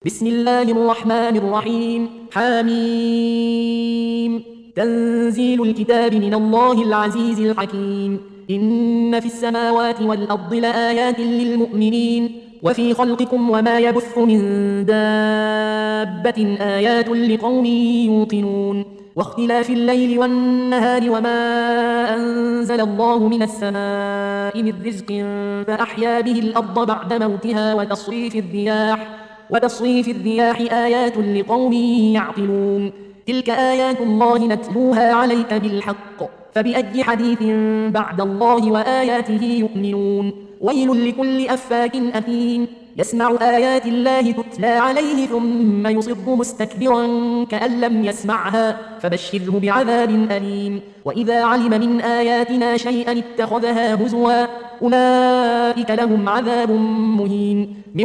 بسم الله الرحمن الرحيم حميم تنزيل الكتاب من الله العزيز الحكيم إن في السماوات والأرض لآيات للمؤمنين وفي خلقكم وما يبث من دابة آيات لقوم يوقنون واختلاف الليل والنهار وما أنزل الله من السماء من رزق فأحيا به الأرض بعد موتها وتصريف الرياح آيات لقوم يعقلون تلك آيات الله نتلوها عليك بالحق فبأي حديث بعد الله وآياته يؤمنون ويل لكل أفاك أثيم يسمع آيات الله تتلى عليه ثم يصر مستكبرا كأن لم يسمعها فبشره بعذاب أليم وإذا علم من آياتنا شيئا اتخذها هزوا أولئك لهم عذاب مهين من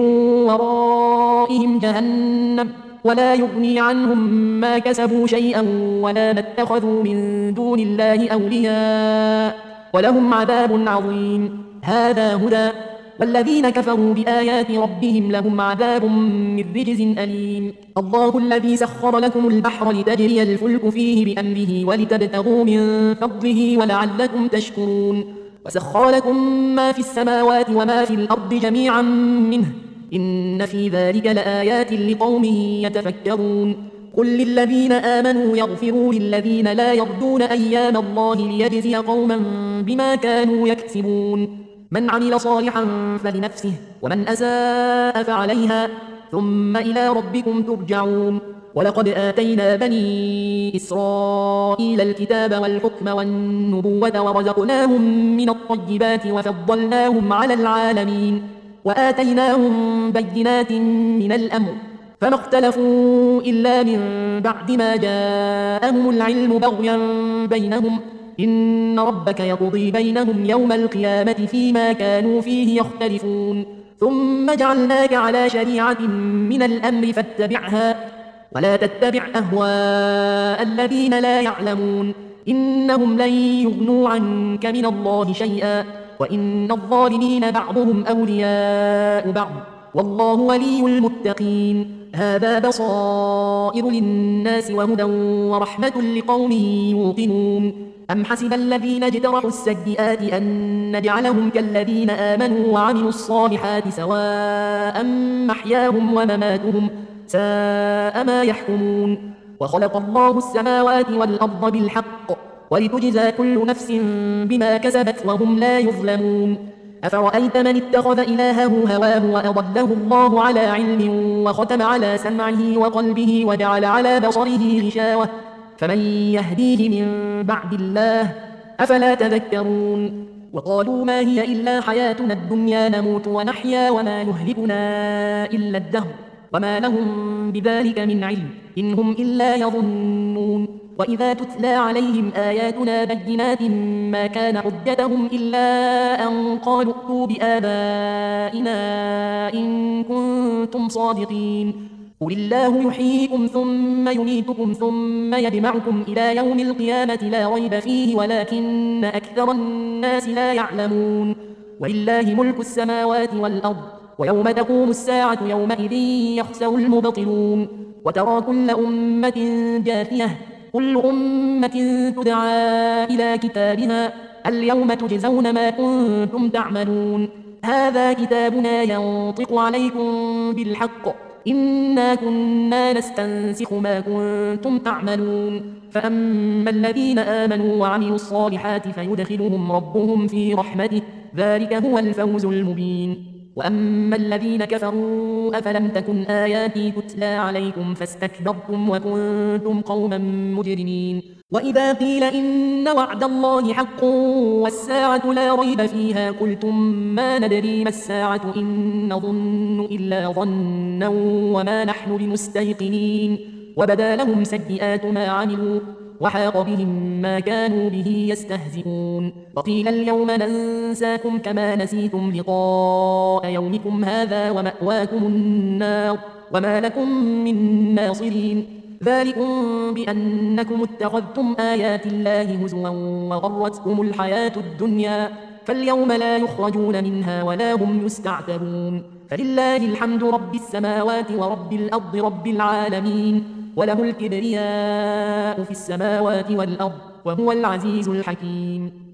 ورائهم جهنم ولا يغني عنهم ما كسبوا شيئا ولا ما اتخذوا من دون الله أولياء ولهم عذاب عظيم هذا هدى والذين كفروا بآيات ربهم لهم عذاب من رجز أليم الله الذي سخر لكم البحر لتجري الفلك فيه بأمره ولتبتغوا من فضله ولعلكم تشكرون وسخر لكم ما في السماوات وما في الأرض جميعا منه إن في ذلك لآيات لقوم يتفكرون قل للذين آمنوا يغفروا للذين لا يرجون أيام الله ليجزي قوما بما كانوا يكسبون من عمل صالحا فلنفسه ومن أساء فعليها ثم إلى ربكم ترجعون ولقد آتينا بني إسرائيل الكتاب والحكم والنبوة ورزقناهم من الطيبات وفضلناهم على العالمين وآتيناهم بينات من الأمر فما اختلفوا إلا من بعد ما جاءهم العلم بغيا بينهم إن ربك يقضي بينهم يوم القيامة فيما كانوا فيه يختلفون ثم جعلناك على شريعة من الأمر فاتبعها ولا تتبع أهواء الذين لا يعلمون إنهم لن يغنوا عنك من الله شيئا وإن الظالمين بعضهم أولياء بعض والله ولي المتقين هذا بصائر للناس وهدى ورحمة لقوم يوقنون أم حسب الذين اجترحوا السيئات أن نجعلهم كالذين آمنوا وعملوا الصالحات سواء محياهم ومماتهم ساء ما يحكمون وخلق الله السماوات والأرض بالحق ولتجزى كل نفس بما كسبت وهم لا يظلمون أفرأيت من اتخذ إلهه هواه وأضله الله على علم وختم على سمعه وقلبه وجعل على بصره غشاوة فمن يهديه من بعد الله أفلا تذكرون وقالوا ما هي إلا حياتنا الدنيا نموت ونحيا وما يهلكنا إلا الدهر وما لهم بذلك من علم إن هم إلا يظنون وإذا تتلى عليهم آياتنا بينات ما كان حجتهم إلا أن قالوا ائتوا بآبائنا إن كنتم صادقين قل الله يحييكم ثم يميتكم ثم يجمعكم إلى يوم القيامة لا ريب فيه ولكن أكثر الناس لا يعلمون ولله ملك السماوات والأرض ويوم تقوم الساعة يومئذ يخسر المبطلون وترى كل أمة جاثية كل أمة تدعى إلى كتابها اليوم تجزون ما كنتم تعملون هذا كتابنا ينطق عليكم بالحق إنا كنا نستنسخ ما كنتم تعملون فأما الذين آمنوا وعملوا الصالحات فيدخلهم ربهم في رحمته ذلك هو الفوز المبين وأما الذين كفروا أفلم تكن آياتي تتلى عليكم فاستكبرتم وكنتم قوما مجرمين وإذا قيل إن وعد الله حق والساعة لا ريب فيها قلتم ما ندري ما الساعة إن نظن إلا ظنا وما نحن بمستيقنين وبدا لهم سيئات ما عملوا وحاق بهم ما كانوا به يستهزئون وقيل اليوم ننساكم كما نسيتم لقاء يومكم هذا ومأواكم النار وما لكم من ناصرين ذلكم بأنكم اتخذتم آيات الله هزوا وغرتكم الحياة الدنيا فاليوم لا يخرجون منها ولا هم يستعتبون فلله الحمد رب السماوات ورب الأرض رب العالمين وله الكبرياء في السماوات والأرض وهو العزيز الحكيم